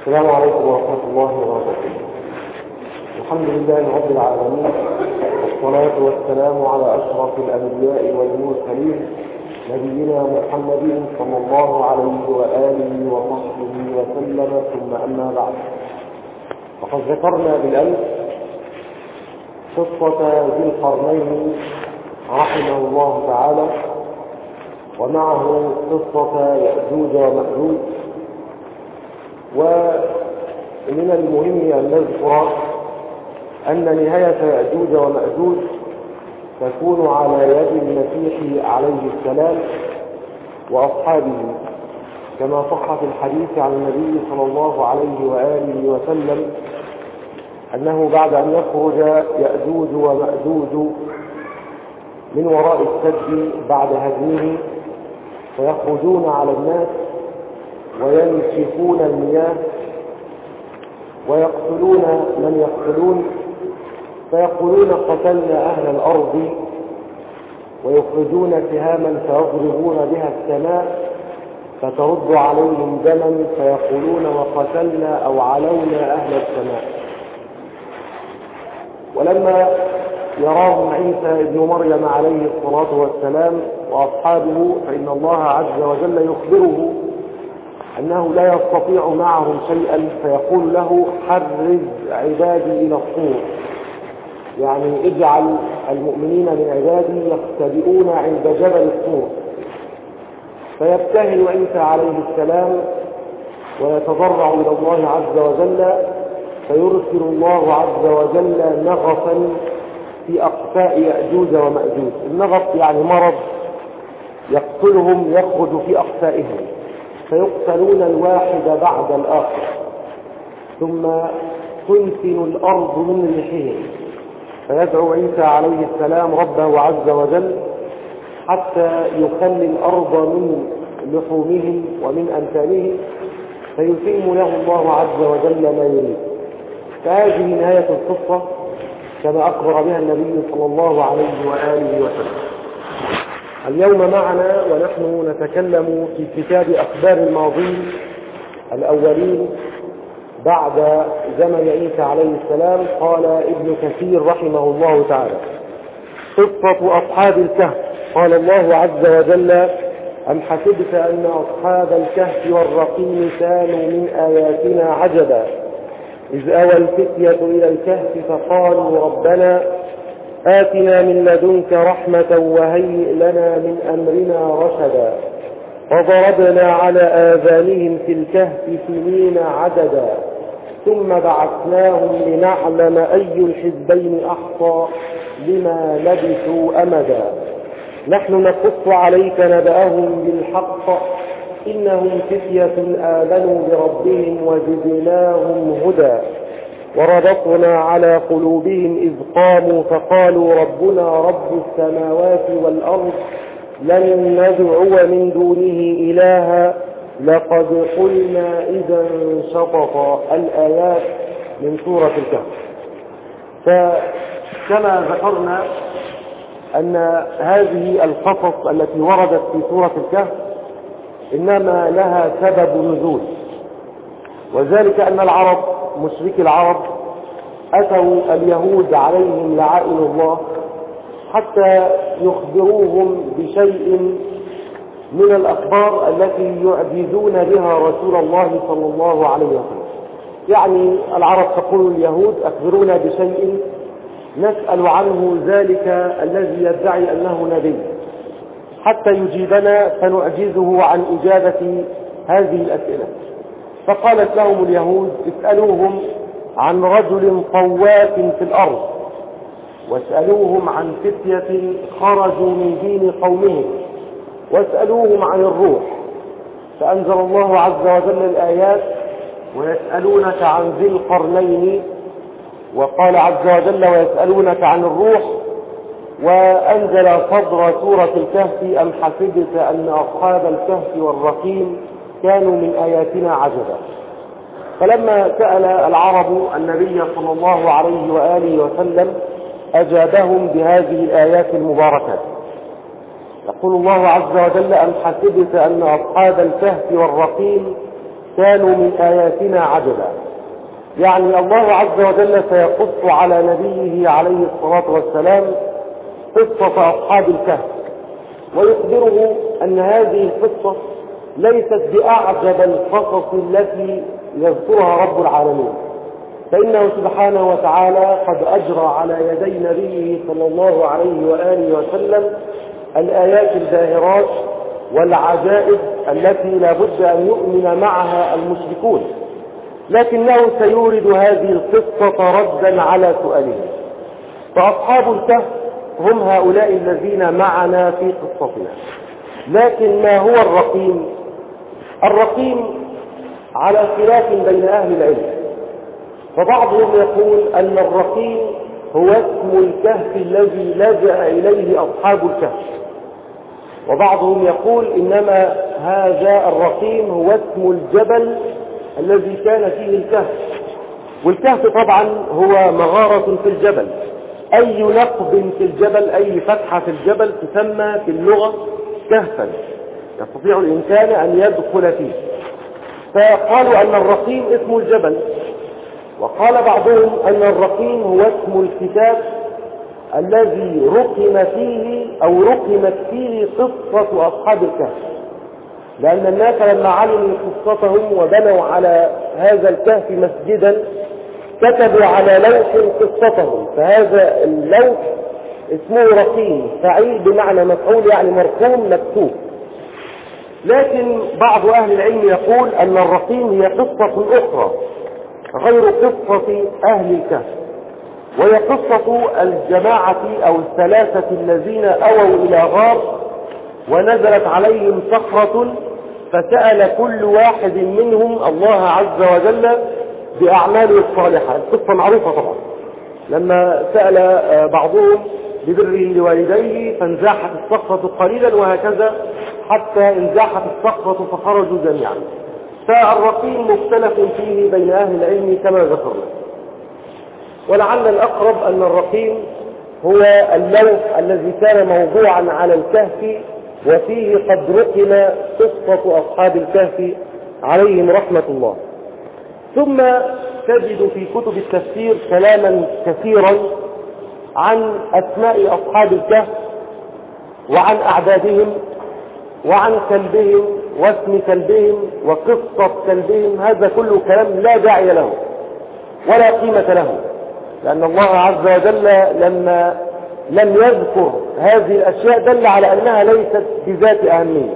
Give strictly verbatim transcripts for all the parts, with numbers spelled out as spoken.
السلام عليكم ورحمة الله وبركاته. الحمد لله رب العالمين، والصلاة والسلام على أشرف الأنبياء والمرسلين نبينا محمد صلى الله عليه وآله وصحبه وسلم، ثم أما بعد. وقد ذكرنا بالأمس قصة ذي القرنين رحمه الله تعالى، ومعه قصة يأجوج ومأجوج. ومن المهم أن نذكر أن نهاية يأجوج ومأجوج تكون على يد المسيح عليه السلام وأصحابه، كما صح في الحديث عن النبي صلى الله عليه وآله وسلم أنه بعد أن يخرج يأجوج ومأجوج من وراء السد بعد هدمه فيخرجون على الناس وينشفون المياه ويقتلون من يقتلون، فيقولون قتلنا أهل الأرض، ويخرجون سهاما فيضربون بها السماء فترد عليهم دما فيقولون وقتلنا أو علونا أهل السماء. ولما يراهم عيسى ابن مريم عليه الصلاة والسلام وأصحابه فإن الله عز وجل يخبره أنه لا يستطيع معهم شيئا، فيقول له حرز عبادي إلى الطور، يعني اجعل المؤمنين من عبادي يختبئون عند جبل الطور. فيبتهل عيسى عليه السلام ويتضرع إلى الله عز وجل، فيرسل الله عز وجل نغصا في أقفاء يأجوج ومأجوج. النغص يعني مرض يقتلهم يخرج في أقفائهم، فيقتلون الواحد بعد الآخر، ثم تنتن الأرض من ريحهم. فيدعو عيسى عليه السلام ربه عز وجل حتى يخلي الأرض من لحومهم ومن أنتانهم، فيتم له الله عز وجل ما يريد. فهذه نهاية القصة كما أخبر بها النبي صلى الله عليه وآله وسلم. اليوم معنا ونحن نتكلم في كتاب أخبار الماضين الأولين بعد زمن عيسى عليه السلام. قال ابن كثير رحمه الله تعالى: قصة أصحاب الكهف. قال الله عز وجل: أم حسبت أن أصحاب الكهف والرقيم كانوا من آياتنا عجبا إذ أوى الفتية إلى الكهف فقالوا ربنا آتنا من لدنك رحمة وهيئ لنا من أمرنا رشدا وضربنا على آذانهم في الكهف سنين عددا ثم بعثناهم لنعلم أي الحزبين أحصى لما لبثوا أمدا نحن نقص عليك نبأهم بالحق إنهم فتية آمنوا بربهم وزدناهم هدى وربطنا على قلوبهم إذ قاموا فقالوا ربنا رب السماوات والأرض لن ندعو من دونه إلها لقد قلنا إذا شططا. الآيات من سورة الكهف. فكما ذكرنا أن هذه القصص التي وردت في سورة الكهف إنما لها سبب نزول، وذلك أن العرب مشركي العرب أتوا اليهود عليهم لعائن الله حتى يخبروهم بشيء من الأخبار التي يعجزون بها رسول الله صلى الله عليه وسلم. يعني العرب تقول اليهود أخبرونا بشيء نسأل عنه ذلك الذي يدعي أنه نبي حتى يجيبنا فنعجزه عن إجابة هذه الأسئلة. فقالت لهم اليهود: اسألوهم عن رجل طواف في الأرض، واسألوهم عن فتية خرجوا من دين قومهم، واسألوهم عن الروح. فأنزل الله عز وجل الآيات: ويسألونك عن ذي القرنين، وقال عز وجل: ويسألونك عن الروح، وأنزل صدر سورة الكهف: أم حسبت أن أصحاب الكهف والرقيم كانوا من آياتنا عجبا. فلما سأل العرب النبي صلى الله عليه وآله وسلم أجابهم بهذه الآيات المباركات. يقول الله عز وجل: أم حسبت أن أصحاب الكهف والرقيم كانوا من آياتنا عجبا. يعني الله عز وجل سيقص على نبيه عليه الصلاة والسلام قصة أصحاب الكهف، ويخبره أن هذه القصة ليست بأعجب القصص التي يذكرها رب العالمين، فإنه سبحانه وتعالى قد أجرى على يدي نبيه صلى الله عليه وآله وسلم الآيات الباهرات والعجائب التي لا بد أن يؤمن معها المشركون، لكنه سيورد هذه القصة ردا على سؤالهم. فأصحاب الكهف هم هؤلاء الذين معنا في قصتنا. لكن ما هو الرقيم؟ الرقيم على خلاف بين أهل العلم، فبعضهم يقول أن الرقيم هو اسم الكهف الذي لجأ إليه أصحاب الكهف، وبعضهم يقول إنما هذا الرقيم هو اسم الجبل الذي كان فيه الكهف. والكهف طبعا هو مغارة في الجبل، أي نقب في الجبل، أي فتحة في الجبل تسمى في اللغة كهفا يستطيع الإنسان أن يدخل فيه. فقالوا أن الرقيم اسم الجبل، وقال بعضهم أن الرقيم هو اسم الكتاب الذي رقم فيه أو رقمت فيه قصة أصحاب الكهف، لأن الناس لما علموا قصتهم وبنوا على هذا الكهف مسجدا كتبوا على لوح قصتهم، فهذا اللوح اسمه رقيم، فعيل بمعنى مفعول يعني مرقوم مكتوب. لكن بعض أهل العلم يقول أن الرقيم هي قصة أخرى غير قصة أهل الكهف، وهي قصة الجماعة أو الثلاثة الذين أووا إلى غار ونزلت عليهم صخرة، فسأل كل واحد منهم الله عز وجل بأعماله الصالحة. القصة معروفة طبعا، لما سأل بعضهم ببره لوالديه فانزاحت الصخرة قليلا، وهكذا حتى انزاحت الصخرة فخرجوا جميعا. فالرقيم مختلف فيه بين أهل العلم كما ذكرنا، ولعل الأقرب أن الرقيم هو اللوح الذي كان موضوعا على الكهف وفيه قد رقم قصة أصحاب الكهف عليهم رحمة الله. ثم تجد في كتب التفسير كلاما كثيرا عن أسماء أصحاب الكهف وعن أعدادهم وعن كلبهم واسم كلبهم وقصة كلبهم. هذا كله كلام لا داعي له ولا قيمة له، لأن الله عز وجل لما لم يذكر هذه الأشياء دل على أنها ليست بذات أهمية.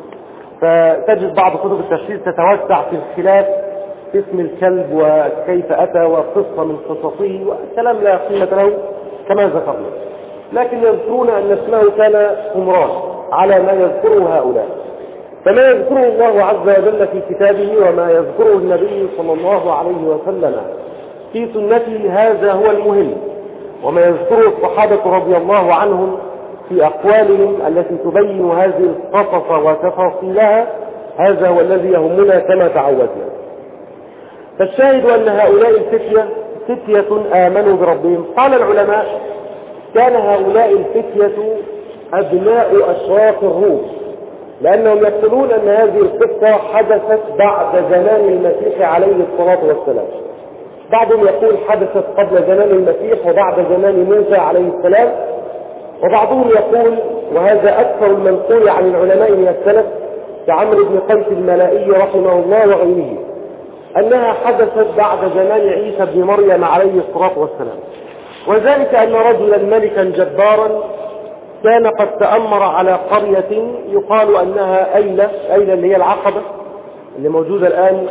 فتجد بعض كتب التفسير تتوسع في الخلاف في اسم الكلب وكيف أتى وقصة من قصصه، وكلام لا قيمة له كما ذكرنا، لكن يذكرون أن اسمه كان حمران على ما يذكره هؤلاء. فما يذكره الله عز وجل في كتابه وما يذكره النبي صلى الله عليه وسلم في سنته هذا هو المهم، وما يذكره الصحابة رضي الله عنهم في أقوالهم التي تبين هذه القصص وتفاصيلها هذا هو الذي يهمنا كما تعودنا. فالشاهد أن هؤلاء الفتية فتية آمنوا بربهم. قال العلماء كان هؤلاء الفتية أبناء أشراف الروم، لأنهم يقولون أن هذه القصة حدثت بعد زمان المسيح عليه الصلاة والسلام. بعضهم يقول حدثت قبل زمان المسيح وبعد زمان موسى عليه السلام، وبعضهم يقول وهذا أكثر المنقول عن العلماء من السلف كعمرو بن قيس الملائي رحمه الله وغيره أنها حدثت بعد زمان عيسى بن مريم عليه الصلاة والسلام. وذلك أن رجلا ملكا جبارا كان قد تأمر على قرية يقال أنها أيلة، أيلة اللي هي العقبة اللي موجودة الآن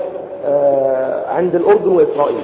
عند الأردن وإسرائيل.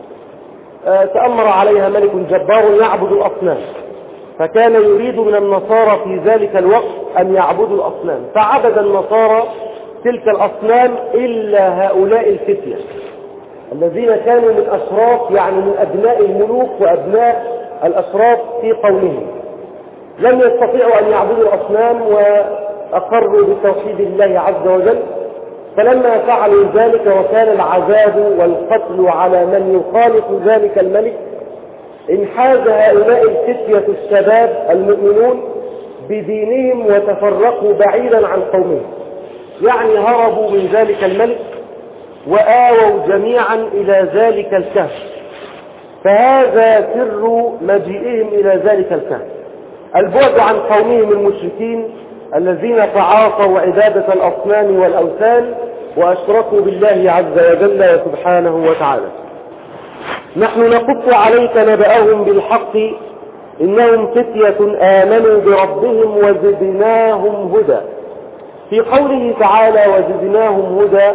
تأمر عليها ملك جبار يعبد الأصنام، فكان يريد من النصارى في ذلك الوقت أن يعبدوا الأصنام، فعبد النصارى تلك الأصنام إلا هؤلاء الفتية الذين كانوا من أشراف، يعني من أبناء الملوك وأبناء الأشراف في قومهم، لم يستطيعوا أن يعبدوا الأصنام وأقروا بتوحيد الله عز وجل. فلما فعلوا ذلك وكان العذاب والقتل على من يخالف ذلك الملك، انحاز هؤلاء الفتية الشباب المؤمنون بدينهم وتفرقوا بعيدا عن قومهم، يعني هربوا من ذلك الملك وآووا جميعا إلى ذلك الكهف، فهذا سر مجيئهم إلى ذلك الكهف، البعد عن قومهم المشركين الذين تعاطوا عبادة الأصنام والأوثان وأشركوا بالله عز وجل سبحانه وتعالى. نحن نقص عليك نبأهم بالحق إنهم فتية آمنوا بربهم وزدناهم هدى. في قوله تعالى وزدناهم هدى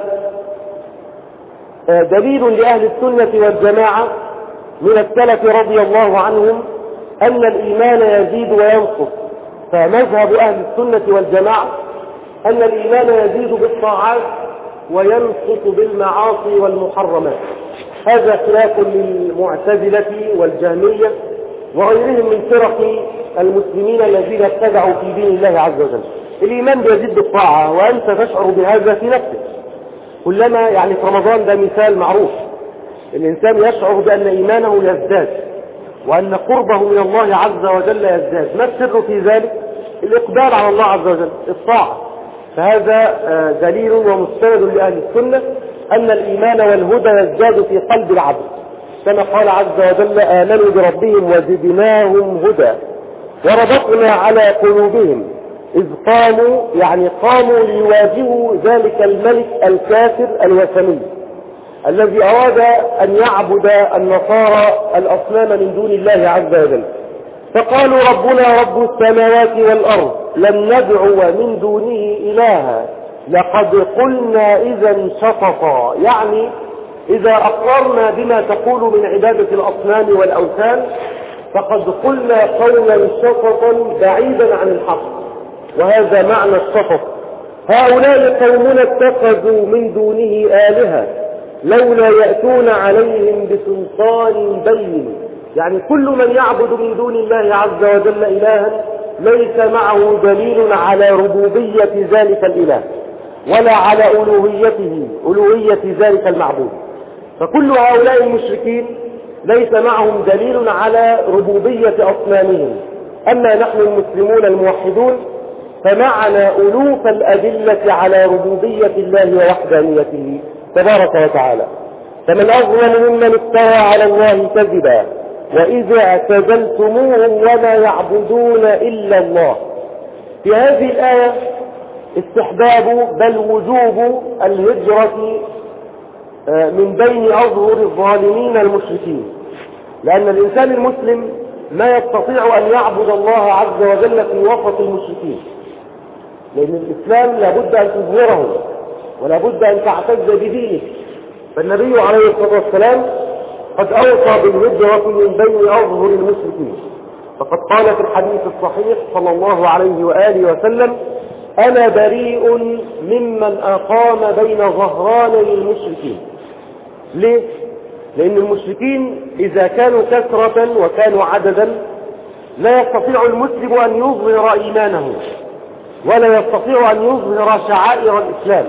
دليل لأهل السنة والجماعة من السلف رضي الله عنهم أن الإيمان يزيد وينقص، فمذهب أهل السنة والجماعة أن الإيمان يزيد بالطاعات وينقص بالمعاصي والمحرمات. هذا خلاف للمعتزلة والجهمية وغيرهم من فرق المسلمين الذين ابتدعوا في دين الله عز وجل. الإيمان يزيد بالطاعة وأنت تشعر بهذا في نفسك كلما، يعني في رمضان ده مثال معروف، الإنسان يشعر بأن إيمانه يزداد وأن قربه من الله عز وجل يزداد. ما السر في ذلك؟ الإقبال على الله عز وجل، الطاعة. فهذا دليل ومستند لأهل السنة أن الإيمان والهدى يزداد في قلب العبد، كما قال عز وجل آمنوا بربهم وزدناهم هدى وربطنا على قلوبهم إذ قاموا، يعني قاموا ليواجهوا ذلك الملك الكافر الوثني الذي أراد أن يعبد النصارى الأصنام من دون الله عز وجل، فقالوا ربنا رب السماوات والأرض لن ندعو من دونه إلها لقد قلنا إذا شططا. يعني إذا أقررنا بما تقول من عبادة الأصنام والأوثان فقد قلنا قولا شططا بعيدا عن الحق، وهذا معنى الشطط. هؤلاء قومنا اتخذوا من دونه آلهة لولا يأتون عليهم بسلطان بين. يعني كل من يعبد من دون الله عز وجل إلها ليس معه دليل على ربوبية ذلك الإله ولا على ألوهيته ألوهية ذلك المعبود. فكل هؤلاء المشركين ليس معهم دليل على ربوبية أصنامهم. أما نحن المسلمون الموحدون فمعنا ألوف الأدلة على ربوبية الله ووحدانيته تبارك وتعالى. فمن أظلم ممن افترى على الله كذبا وإذا اعتزلتموهم وما يعبدون إلا الله. في هذه الآية استحباب بل وجوب الهجرة من بين أظهر الظالمين المشركين، لأن الإنسان المسلم ما يستطيع أن يعبد الله عز وجل في وسط المشركين، لأن الإسلام لابد أن تظهره ولابد أن تعتز بدينه. فالنبي عليه الصلاة والسلام قد أوصى بالهجرة من بين أظهر المشركين، فقد قال في الحديث الصحيح صلى الله عليه وآله وسلم أنا بريء ممن أقام بين ظهراني المشركين. ليه؟ لأن المشركين إذا كانوا كثرة وكانوا عددا لا يستطيع المسلم أن يظهر إيمانه ولا يستطيع أن يظهر شعائر الإسلام،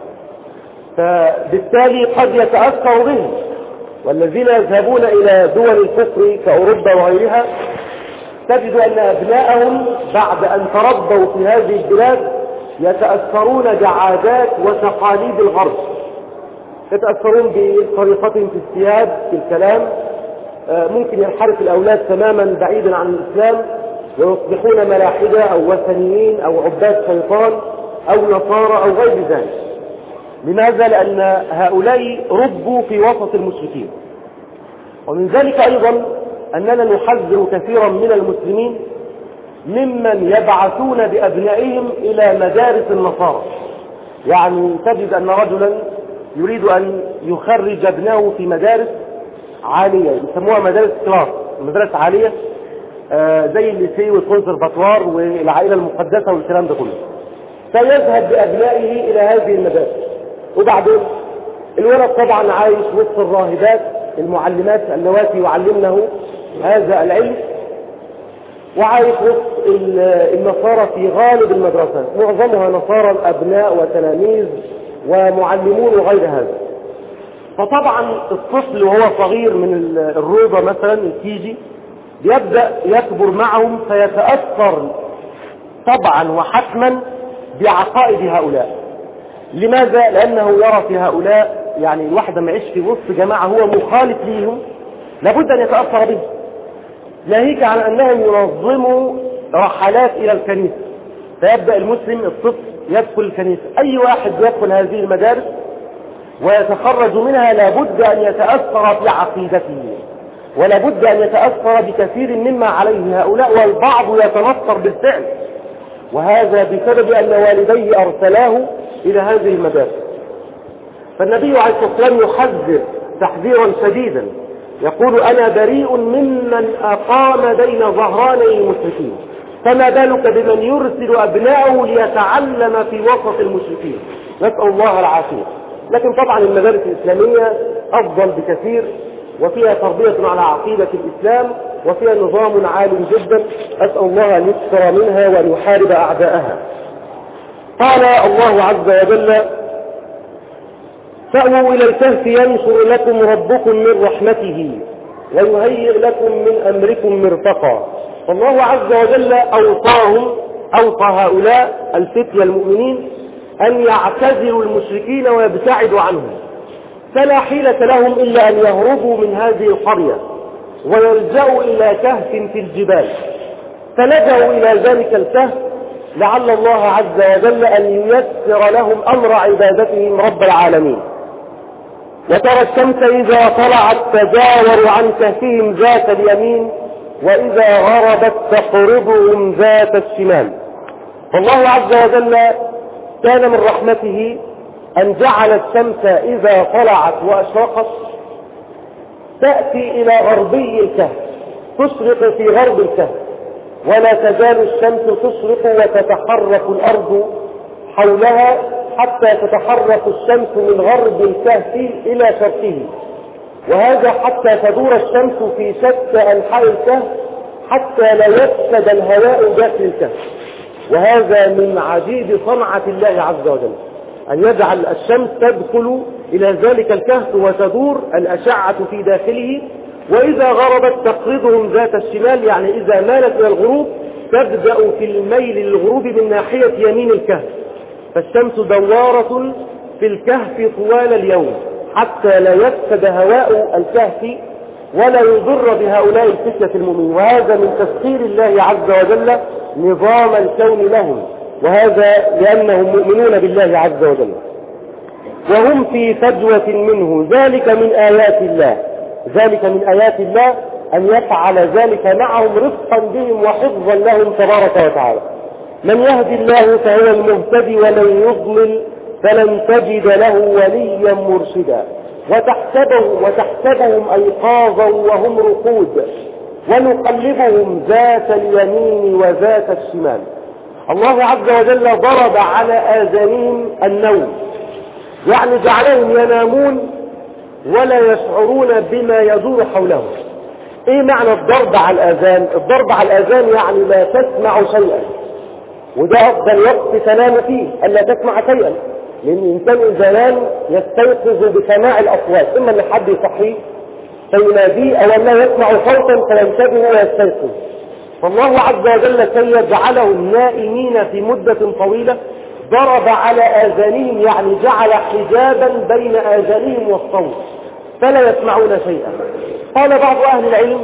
فبالتالي قد يتأثر به. والذين يذهبون إلى دول الكفر كأوروبا وغيرها تجد أن أبناءهم بعد أن تربوا في هذه البلاد يتأثرون بعادات وتقاليد الغرب، يتأثرون بطريقتهم في الثياب في الكلام، ممكن ينحرف الأولاد تماما بعيدا عن الإسلام ويصبحون ملاحدة أو وثنيين أو عباد شيطان أو نصارى أو غير ذلك. لماذا؟ لأن هؤلاء ربوا في وسط المشركين. ومن ذلك أيضا أننا نحذر كثيرا من المسلمين ممن يبعثون بأبنائهم إلى مدارس النصارى. يعني تجد أن رجلا يريد أن يخرج ابنه في مدارس عالية يسموها مدارس كلاس، مدارس عالية آه زي الليسي والكونسرفاتوار والعائلة المقدسة والكلام ده كله، فيذهب بأبنائه إلى هذه المدارس. وبعدين الولد طبعا عايش وسط الراهبات المعلمات اللواتي يعلمنه هذا العلم، وعايش وسط النصارى في غالب المدرسة، معظمها نصارى الأبناء وتلاميذ ومعلمون وغير هذا. فطبعا الطفل وهو صغير من الروضة مثلا الكيجي يبدأ يكبر معهم فيتأثر طبعا وحتما بعقائد هؤلاء. لماذا؟ لأنه يرى في هؤلاء يعني الواحد لما يعيش في وسط جماعة هو مخالف ليهم لابد أن يتأثر به، ناهيك عن أنهم ينظموا رحلات إلى الكنيسة، فيبدأ المسلم الطفل يدخل الكنيسة، أي واحد يدخل هذه المدارس ويتخرج منها لابد أن يتأثر في عقيدته، ولابد أن يتأثر بكثير مما عليه هؤلاء، والبعض يتنصر بالفعل، وهذا بسبب أن والديه أرسلاه إلى هذه المدارس. فالنبي عليه الصلاة والسلام يحذر تحذيرا شديدا، يقول أنا بريء ممن أقام بين ظهراني المشركين، فما بالك بمن يرسل أبنائه ليتعلم في وسط المشركين، نسأل الله العافية. لكن طبعا المدارس الإسلامية أفضل بكثير، وفيها تربية على عقيدة الإسلام، وفيها نظام عال جدا، أسأل الله أن يكثر منها وأن يحارب أعداءها. قال الله عز وجل فأووا إلى الكهف ينشر لكم ربكم من رحمته ويهيئ لكم من أمركم مرفقا. فالله عز وجل أوصاهم، أوصى هؤلاء الفتية المؤمنين أن يعتزلوا المشركين ويبتعدوا عنهم، فلا حيلة لهم إلا أن يهربوا من هذه القرية ويلجأوا إلى كهف في الجبال. فلجأوا إلى ذلك الكهف لعل الله عز وجل أن ييسر لهم أمر عبادتهم رب العالمين. وترى الشمس إذا طلعت تجاور عن كهفهم ذات اليمين وإذا غربت تقرضهم ذات الشمال. فالله عز وجل كان من رحمته أن جعل الشمس إذا طلعت وأشرقت تأتي إلى غربي الكهف، تشرق في غرب الكهف، ولا تزال الشمس تشرق وتتحرك الأرض حولها حتى تتحرك الشمس من غرب الكهف إلى شرقه، وهذا حتى تدور الشمس في شتى أنحاء الكهف حتى لا يفسد الهواء داخل الكهف. وهذا من عجيب صنعة الله عز وجل، أن يجعل الشمس تدخل إلى ذلك الكهف وتدور الأشعة في داخله، وإذا غربت تقرضهم ذات الشمال، يعني إذا مالت إلى الغروب تبدأ في الميل للغروب من ناحية يمين الكهف. فالشمس دوارة في الكهف طوال اليوم حتى لا يفسد هواء الكهف ولا يضر بهؤلاء الفتية المؤمنين، وهذا من تسخير الله عز وجل نظام الكون لهم، وهذا لأنهم مؤمنون بالله عز وجل وهم في فجوة منه. ذلك من آيات الله، ذلك من آيات الله أن يفعل ذلك معهم رفقا بهم وحفظا لهم تبارك وتعالى. من يهدي الله فهو المهتدي ومن يضلل فلن تجد له وليا مرشدا. وتحسبهم, وتحسبهم أيقاظا وهم رقود ونقلبهم ذات اليمين وذات الشمال. الله عز وجل ضرب على آذانهم النوم، يعني جعلهم ينامون ولا يشعرون بما يدور حولهم. ايه معنى الضرب على الآذان؟ الضرب على الآذان يعني لا تسمع شيئا، وده أفضل وقت تنام فيه ألا تسمع شيئا، لأن الإنسان إذا نام يستيقظ بسماع الأصوات، إما أن حد يصحيه فيناديه أو أنه يسمع صوتا فينتبه ويستيقظ. فالله عز وجل كي يجعلهم نائمين في مدة طويلة ضرب على آذانهم، يعني جعل حجابا بين آذانهم والصوت فلا يسمعون شيئا. قال بعض أهل العلم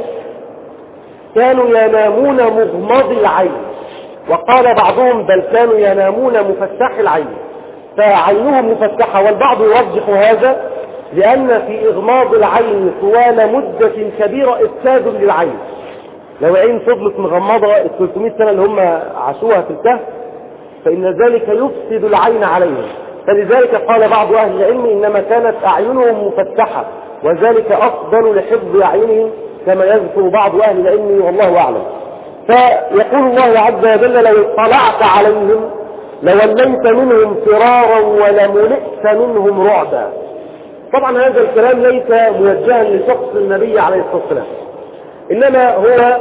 كانوا ينامون مغمض العين، وقال بعضهم بل كانوا ينامون مفتح العين، فعينهم مفتحة، والبعض يرجح هذا لأن في إغماض العين طوال مدة كبيرة إفساد للعين. لو عين فضلت مغمضة ثلاثمائة سنة اللي هم عاشوها في الكهف فإن ذلك يفسد العين عليهم، فلذلك قال بعض أهل العلم إنما كانت أعينهم مفتحة وذلك أفضل لحفظ أعينهم كما يذكر بعض أهل العلم والله أعلم. فيقول الله عز وجل لو اطلعت عليهم لوليت منهم فرارا ولملئت منهم رعبا. طبعا هذا الكلام ليس موجها لشخص النبي عليه الصلاة والسلام، إنما هو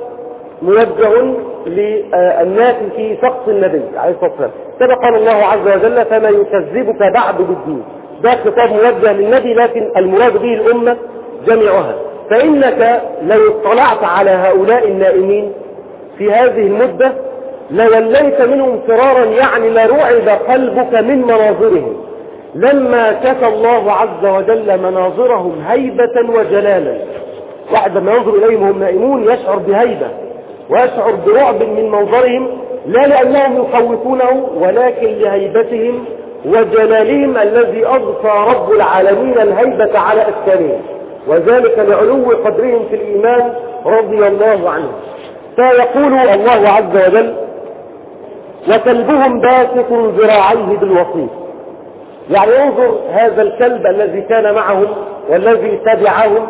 موجه للناس في شخص النبي عليه الصلاة والسلام. كما قال الله عز وجل فما يكذبك بعد بالدين، ده خطاب موجه للنبي لكن المراد به الأمة جميعها. فإنك لو اطلعت على هؤلاء النائمين في هذه المدة لوليت منهم فرارا، يعني لرعب قلبك من مناظرهم، لما كفى الله عز وجل مناظرهم هيبة وجلالا. واحد لما ينظر إليهم وهم نائمون يشعر بهيبة ويشعر برعب من منظرهم، لا لأنهم يخوفونه ولكن لهيبتهم وجلالهم الذي أضفى رب العالمين الهيبة على أسكانهم، وذلك لعلو قدرهم في الإيمان رضي الله عنهم. فيقول الله عز وجل: وكلبهم باسط ذراعيه بالوصيد. يعني انظر هذا الكلب الذي كان معهم والذي تبعهم،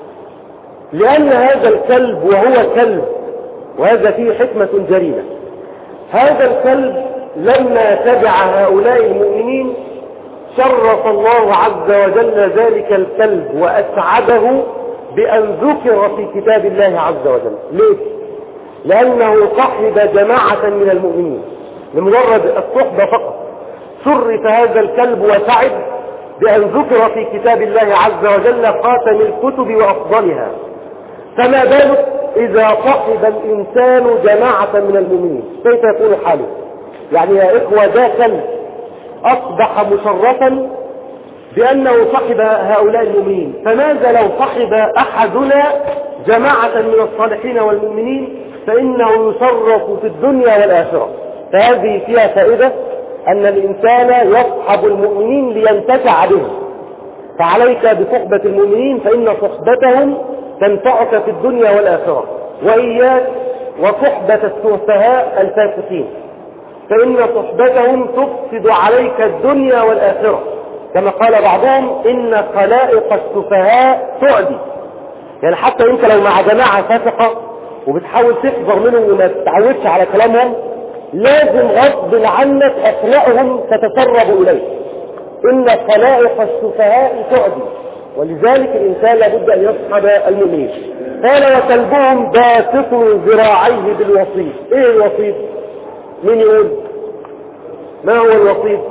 لأن هذا الكلب وهو كلب، وهذا فيه حكمة جريمة، هذا الكلب لما تبع هؤلاء المؤمنين شرف الله عز وجل ذلك الكلب وأسعده بأن ذكر في كتاب الله عز وجل. ليه؟ لأنه صحب جماعة من المؤمنين، لمجرد الصحبة فقط شرف هذا الكلب وسعد بأن ذكر في كتاب الله عز وجل خاتم الكتب وأفضلها. فما بالك إذا صحب الإنسان جماعة من المؤمنين، كيف يكون حاله؟ يعني يا إخوة، ده كلب أصبح مشرفا بأنه صحب هؤلاء المؤمنين، فماذا لو صحب أحدنا جماعة من الصالحين والمؤمنين؟ فإنه يشرف في الدنيا والآخرة. فهذه فيها فائدة أن الإنسان يصحب المؤمنين لينتفع بهم، فعليك بصحبة المؤمنين فإن صحبتهم تنفعك في الدنيا والآخرة، وإياك وصحبة السفهاء الفاسقين، فإن صحبتهم تفسد عليك الدنيا والآخرة، كما قال بعضهم: إن خلائق السفهاء تعدي. يعني حتى انت لو مع جماعة فاسقة وبتحاول تحذر منهم وما تتعودش على كلامهم، لازم غصب عنك أخلاقهم تتسرب إليك. إن خلائق السفهاء تعدي، ولذلك الإنسان لابد أن يصحب المؤمنين. قال: وكلبهم باسط ذراعيه بالوصيد. إيه الوصيد؟ مين يقول؟ ما هو الوصيد؟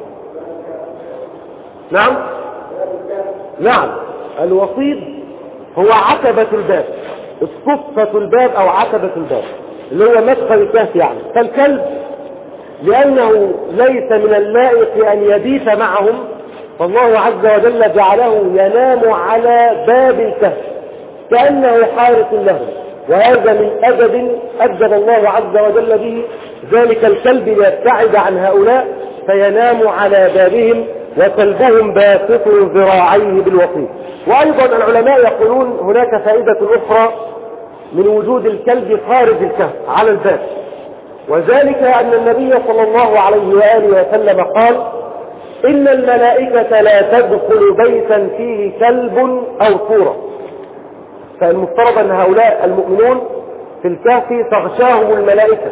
نعم نعم الوصيد هو عتبة الباب، الصفة الباب أو عتبة الباب، اللي هو مدخل الكهف يعني. فالكلب لأنه ليس من اللائق أن يبيت معهم، فالله عز وجل جعله ينام على باب الكهف كأنه حارس لهم، وهذا من أدب أدب الله عز وجل به ذلك الكلب ليبتعد عن هؤلاء فينام على بابهم. وكلبهم باسط ذراعيه بالوصيد. وأيضا العلماء يقولون هناك فائدة أخرى من وجود الكلب خارج الكهف على الباب، وذلك أن النبي صلى الله عليه وآله وسلم قال: إن الملائكة لا تدخل بيتا فيه كلب أو صورة. فالمفترض أن هؤلاء المؤمنون في الكهف تغشاهم الملائكة،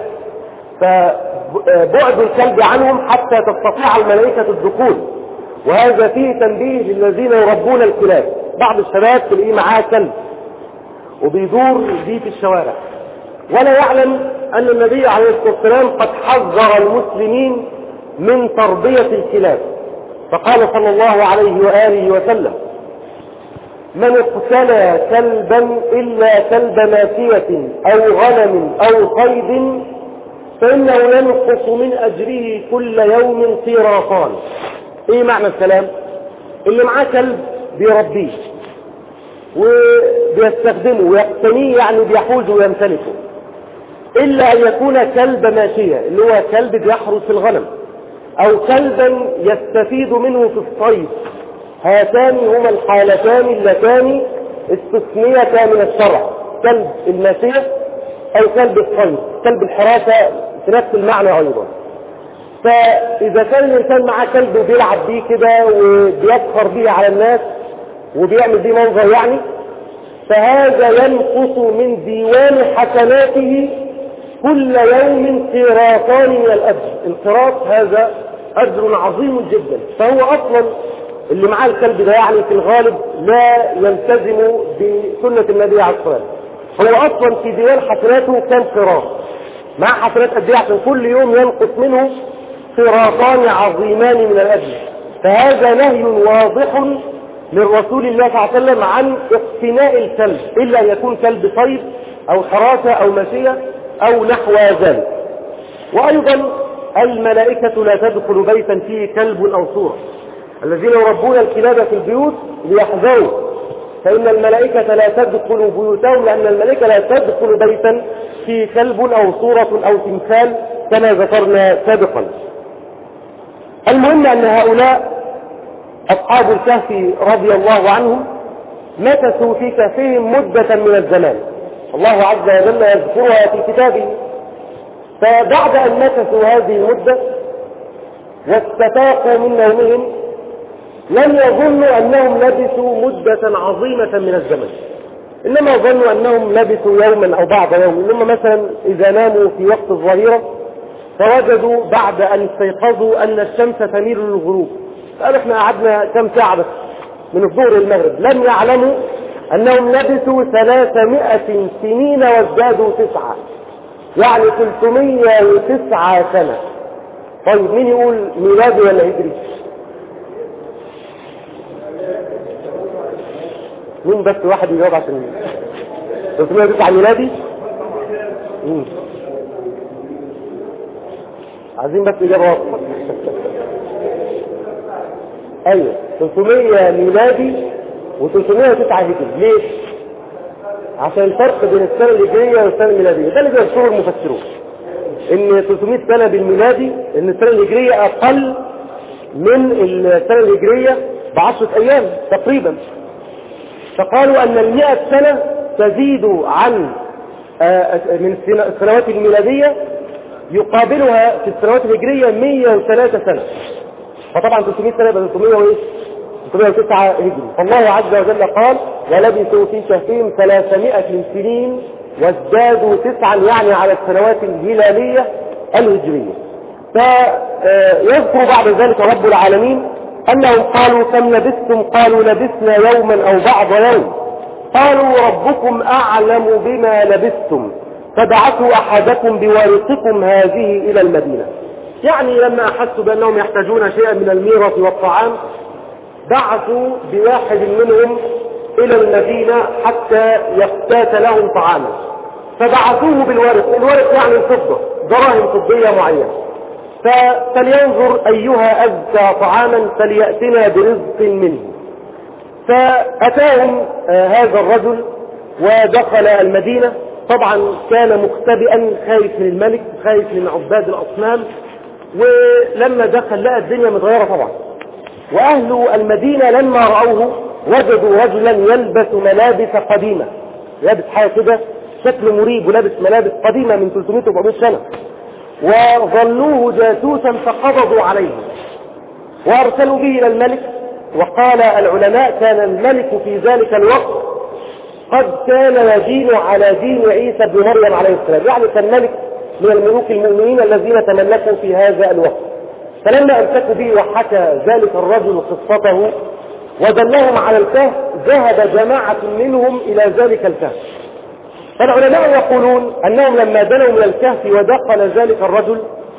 فبعد الكلب عنهم حتى تستطيع الملائكة الدخول، وهذا فيه تنبيه للذين يربون الكلاب. بعض الشباب تلاقيه معاه كلب وبيدور بيه في الشوارع ولا يعلم أن النبي عليه الصلاة والسلام قد حذر المسلمين من تربية الكلاب، فقال صلى الله عليه وآله وسلم: من اقتنى كلبا إلا كلب ماشية أو غنم أو صيد فإنه ينقص من أجره كل يوم قيراطان. ايه معنى الكلام؟ اللي معاه كلب بيربيه وبيستخدمه ويقتنيه، يعني بيحوزه ويمتلكه، إلا أن يكون كلب ماشية اللي هو كلب بيحرس الغنم، أو كلبا يستفيد منه في الصيد. هاتان هما الحالتان اللتان استثنيتا من الشرع: كلب الماشية أو كلب الصيد. كلب الحراسة في نفس المعنى أيضا. فإذا كان الإنسان معاه كلب وبيلعب بيه كده وبيسخر بيه على الناس وبيعمل بيه منظر يعني، فهذا ينقص من ديوان حسناته كل يوم قيراطان من الأجر. القيراط هذا أجر عظيم جدا. فهو أصلا اللي معاه الكلب ده يعني في الغالب لا يلتزم بسنة النبي عليه الصلاة والسلام. هو أصلا في ديوان حسناته كان قيراط، مع حسنات قد ايه؟ عشان كل يوم ينقص منه قيراطان عظيمان من الأجر. فهذا نهي واضح من رسول الله صلى الله عليه وسلم عن اقتناء الكلب، إلا أن يكون كلب صيد أو حراسة أو ماشية أو نحو ذلك. وأيضا الملائكة لا تدخل بيتا فيه كلب أو صورة، الذين يربون الكلاب في البيوت ليحذروا، فإن الملائكة لا تدخل بيوتهم، لأن الملائكة لا تدخل بيتا فيه كلب أو صورة أو تمثال كما ذكرنا سابقا. المهم أن هؤلاء أصحاب الكهف رضي الله عنهم مكثوا في كهفهم مدة من الزمان، الله عز وجل يذكرها في كتابه. فبعد أن مكثوا هذه المدة واستفاقوا من نومهم لم يظنوا أنهم لبثوا مدة عظيمة من الزمن، إنما ظنوا أنهم لبثوا يوما أو بعض يوم. إنما مثلا إذا ناموا في وقت الظهيرة فوجدوا بعد أن استيقظوا أن الشمس تميل للغروب، قالوا احنا قعدنا كم ساعة بس من الظهر للمغرب. لم يعلموا أنهم لبثوا ثلاثمائة سنين وازدادوا تسعة، يعني ثلاثمائة وتسعة سنة. طيب مين يقول ميلادي ولا هجري؟ مين بس واحد يجاوب عشان ثلاثمائة وتسعة ميلادي؟ مين؟ عايزين بس إجابة واضحة. أيوة ثلاثمائة ميلادي وثلاثمائة وتسعة هجري. ليه؟ عشان الفرق بين السنة الهجرية والسنة الميلادية، ده اللي بيذكره المفسرون، إن ثلاثمائة سنة بالميلادي، إن السنة الهجرية أقل من السنة الهجرية بعشرة أيام تقريبا. فقالوا أن المئة سنة تزيد عن من السنوات الميلادية يقابلها في السنوات الهجرية مئة وثلاثة سنة، فطبعا ثلاثمائة سنة يبقى ثلاثمائة وإيه؟ ثلاثمائة وتسعة هجري. فالله عز وجل قال ولبثوا في كهفهم ثلاثمائة سنين وازدادوا تسعا، يعني على السنوات الهلالية الهجرية. فيذكر بعد ذلك رب العالمين أنهم قالوا كم لبثتم؟ قالوا لبثنا يوما أو بعض يوم. قالوا ربكم أعلم بما لبثتم فبعثوا أحدكم بورقكم هذه إلى المدينة. يعني لما أحسوا بأنهم يحتاجون شيئا من الميرة والطعام بعثوا بواحد منهم إلى المدينة حتى يقتات لهم طعاما، فبعثوه بالورق. الورق يعني الفضة، دراهم فضية معينة. فلينظر أيها أزكى طعاما فليأتنا برزق منه. فأتاهم آه هذا الرجل ودخل المدينة. طبعا كان مختبئا، خايف من الملك، خايف من عباد الأصنام. ولما دخل لقى الدنيا متغيرة طبعا. وأهل المدينة لما رأوه وجدوا رجلا يلبس ملابس قديمة، لابس حاجة كده شكل مريب، ولابس ملابس قديمة من ثلاثمائة أربعمائة سنة، وظنوه جاسوسا فقبضوا عليه وأرسلوا به إلى الملك. وقال العلماء كان الملك في ذلك الوقت قد كان يدين على دين عيسى بن مريم عليه السلام، يعني كان ملك من الملوك المؤمنين الذين تملكوا في هذا الوقت. فلما أمسكوا به وحكى ذلك الرجل قصته ودلهم على الكهف ذهب جماعة منهم إلى ذلك الكهف. فالعلماء يقولون أنهم لما دنوا من الكهف ودخل ذلك الرجل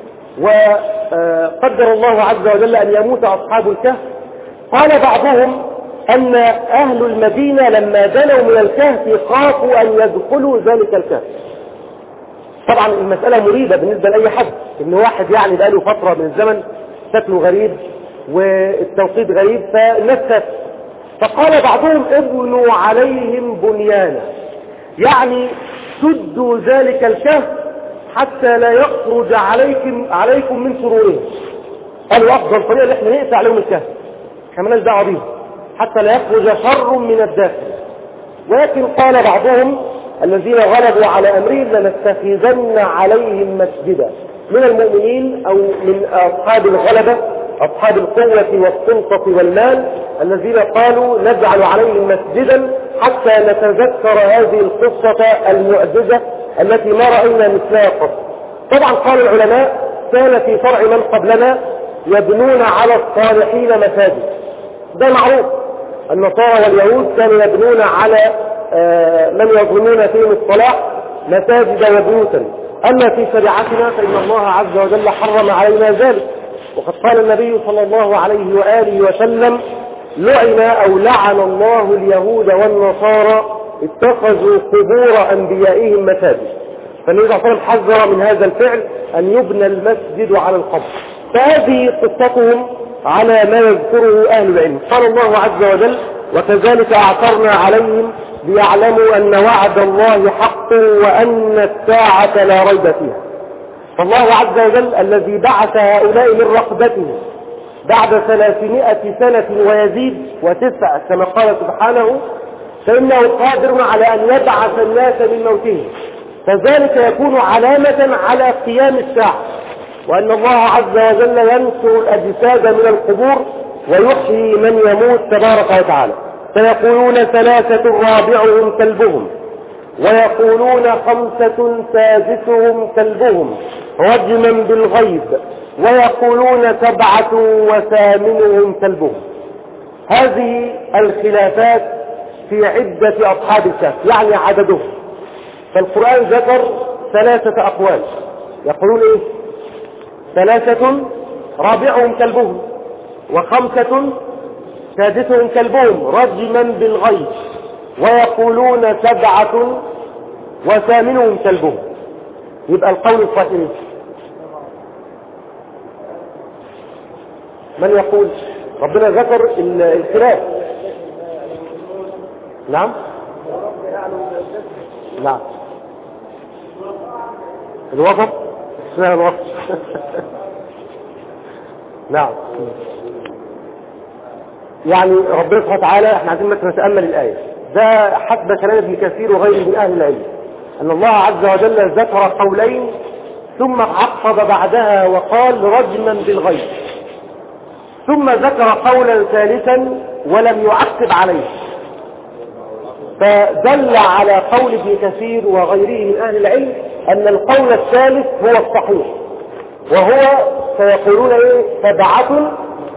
وقدر الله عز وجل أن يموت أصحاب الكهف، قال بعضهم أن أهل المدينة لما دنوا من الكهف خافوا أن يدخلوا ذلك الكهف. طبعا المسألة مريبة بالنسبة لأي حد، إن واحد يعني بقاله فترة من الزمن شكله غريب والتوقيت غريب فالناس خافت. فقال بعضهم ابنوا عليهم بنيانا، يعني سدوا ذلك الكهف حتى لا يخرج عليكم عليكم من شرورهم. قالوا أفضل طريقة اللي احنا نقسى عليهم الكهف، احنا مالناش دعوة بيهم حتى لا يخرج شر من الداخل. ولكن قال بعضهم الذين غلبوا على أمرهم لنتخذن عليهم مسجدا، من المؤمنين أو من أصحاب الغلبة أصحاب القوة والسلطة والمال الذين قالوا نجعل عليهم مسجدا حتى نتذكر هذه القصة المعجزة التي ما رأينا مثلها قط. طبعا قال العلماء كان في فرع من قبلنا يبنون على الصالحين مساجد، ده معروف. النصارى واليهود كانوا يبنون على من يظنون فيهم الصلاح مساجد وبيوتا. أما في شريعتنا فإن الله عز وجل حرم علينا ذلك، وقد قال النبي صلى الله عليه وآله وسلم لعن أو لعن الله اليهود والنصارى اتخذوا قبور أنبيائهم مساجد. فالنبي صلى الله عليه وسلم حذر من هذا الفعل أن يبنى المسجد على القبر. فهذه قصتهم على ما يذكره أهل العلم. قال الله عز وجل: وكذلك أعثرنا عليهم ليعلموا أن وعد الله حق وأن الساعة لا ريب فيها. فالله عز وجل الذي بعث هؤلاء من رقبته بعد ثلاثمائة سنة ويزيد وتسع كما قال سبحانه، فإنه قادر على أن يبعث الناس من موتهم، فذلك يكون علامة على قيام الساعة، وأن الله عز وجل ينشر الأجساد من القبور ويحيي من يموت تبارك وتعالى. فيقولون ثلاثة رابعهم كلبهم، ويقولون خمسة سادسهم كلبهم رجما بالغيب، ويقولون سبعة وثامنهم كلبهم. هذه الخلافات في عدة أصحاب الكهف، يعني عددهم. فالقرآن ذكر ثلاثة أقوال، يقولون إيه؟ ثلاثة رابعهم كلبهم، وخمسة سادسهم كلبهم رجما بالغيب، ويقولون سبعة وثامنهم كلبهم. يبقى القول الصحيح من يقول؟ ربنا ذكر الخلاف. نعم نعم الوسط اسمها الوسط نعم. يعني ربنا سبحانه وتعالى، احنا عايزين مثلا نتأمل الآية، ده حسب كلام ابن كثير وغيره من أهل العلم، أن الله عز وجل ذكر قولين ثم عقب بعدها وقال رجما بالغيب، ثم ذكر قولا ثالثا ولم يعقب عليه، فدل على قول ابن كثير وغيره من أهل العلم أن القول الثالث هو الصحيح، وهو سيقولون ايه؟ سبعة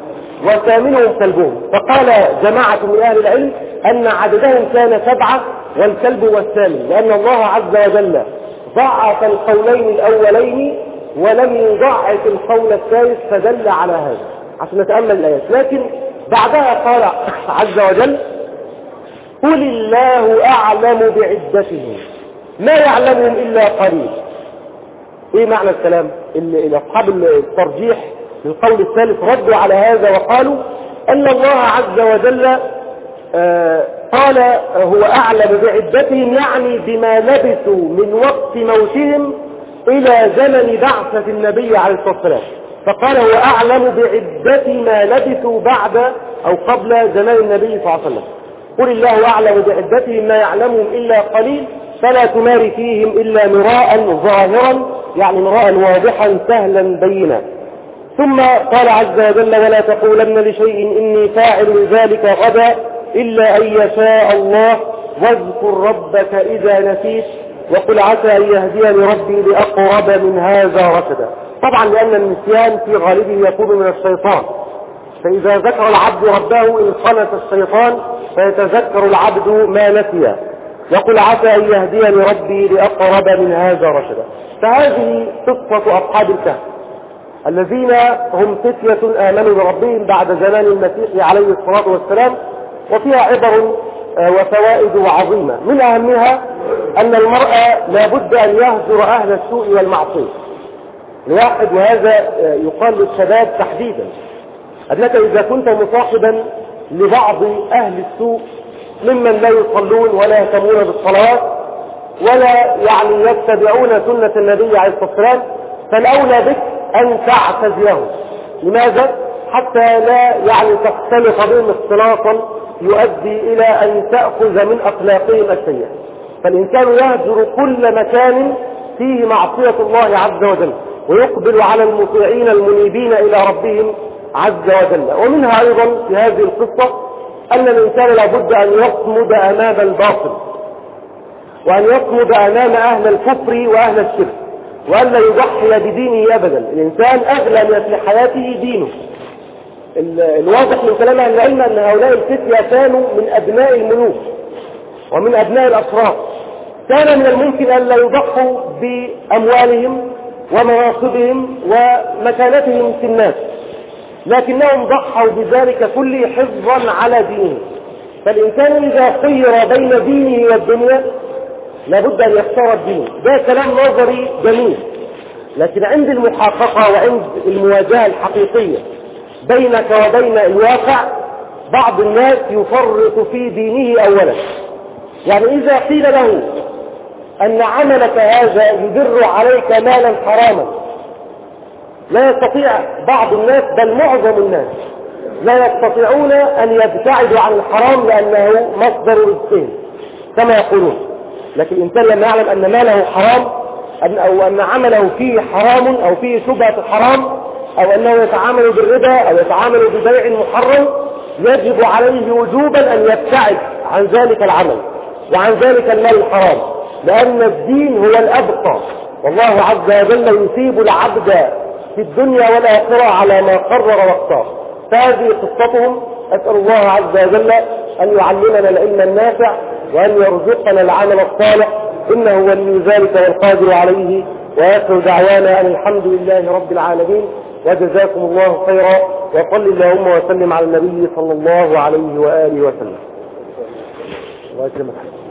وثامنهم كلبهم. فقال جماعة من أهل العلم أن عددهم كان سبعة والكلب والثامن، لأن الله عز وجل ضعف القولين الأولين ولم يضعف القول الثالث، فدل على هذا عشان نتأمل الآيات. لكن بعدها قال عز وجل: قل الله أعلم بعدتهم ما يعلمهم إلا قليل. ايه معنى الكلام؟ أصحاب الترجيح للقول الثالث ردوا على هذا وقالوا أن الله عز وجل آه قال هو أعلم بعدتهم، يعني بما لبثوا من وقت موتهم إلى زمن بعثة النبي عليه الصلاة والسلام، فقال هو أعلم بعدة ما لبثوا بعد أو قبل زمان النبي صلى الله عليه وسلم. قل الله أعلم بعدتهم ما يعلمهم إلا قليل فلا تماري فيهم إلا مراء ظاهرا، يعني مراء واضحا سهلا بينا. ثم قال عز وجل: ولا تقولن لشيء إني فاعل ذلك غدا إلا أن يشاء الله واذكر ربك إذا نسيت وقل عسى أن يهديني ربي لأقرب من هذا رشدا. طبعا لأن النسيان في غالبه يكون من الشيطان، فإذا ذكر العبد ربه انخنس الشيطان فيتذكر العبد ما نسي، يقول عسى أن يهديني ربي لأقرب من هذا رشدا. فهذه قصة أصحاب الكهف الذين هم فتية آمنوا بربهم بعد زمان المسيح عليه الصلاة والسلام، وفيها عبر وفوائد عظيمة. من أهمها أن المرأة لابد أن يهجر أهل السوء والمعصية. الواحد، وهذا يقال للشباب تحديدا، أنك إذا كنت مصاحبا لبعض أهل السوء ممن لا يصلون ولا يهتمون بالصلوات ولا يعني يتبعون سنة النبي عليه الصلاة والسلام، فالأولى بك أن تعتزلهم. لماذا؟ حتى لا يعني تختلط بهم اختلاطا يؤدي إلى أن تأخذ من أخلاقهم السيئة. فالإنسان يهجر كل مكان فيه معصية الله عز وجل ويقبل على المطيعين المنيبين إلى ربهم عز وجل. ومنها أيضا في هذه القصة أن الإنسان لابد أن يصمد أمام الباطل وأن يصمد أمام أهل الكفر وأهل الشرك، وأن لا يضحي بدينه أبدا. الإنسان أغلى من في حياته دينه. الواضح من كلام أهل العلم أن هؤلاء الفتية كانوا من أبناء الملوك ومن أبناء الأشراف، كان من الممكن أن لا يضحوا بأموالهم ومناصبهم ومكانتهم في الناس، لكنهم ضحوا بذلك كله حفظا على دينه. فالإنسان إذا خير بين دينه والدنيا لابد أن يختار الدين. ده كلام نظري جميل، لكن عند المحققة وعند المواجهة الحقيقية بينك وبين الواقع، بعض الناس يفرط في دينه أولا. يعني إذا قيل له أن عملك هذا يدر عليك مالا حراما، لا يستطيع بعض الناس بل معظم الناس لا يستطيعون أن يبتعدوا عن الحرام لأنه مصدر رزقهم كما يقولون. لكن الإنسان لما يعلم أن ماله حرام أو أن عمله فيه حرام أو فيه شبهة حرام أو أنه يتعامل بالربا أو يتعامل ببيع محرم، يجب عليه وجوبا أن يبتعد عن ذلك العمل وعن ذلك المال الحرام، لأن الدين هو الأبقى، والله عز وجل يثيب العبد في الدنيا والآخرة على ما قرر واختار. فهذه قصتهم. أسأل الله عز وجل أن يعلمنا العلم النافع وأن يرزقنا العمل الصالح، إنه ولي ذلك والقادر عليه. وآخر دعوانا أن الحمد لله رب العالمين، وجزاكم الله خيرا، وصل اللهم وسلم على النبي صلى الله عليه وآله وسلم. الله يسلمك.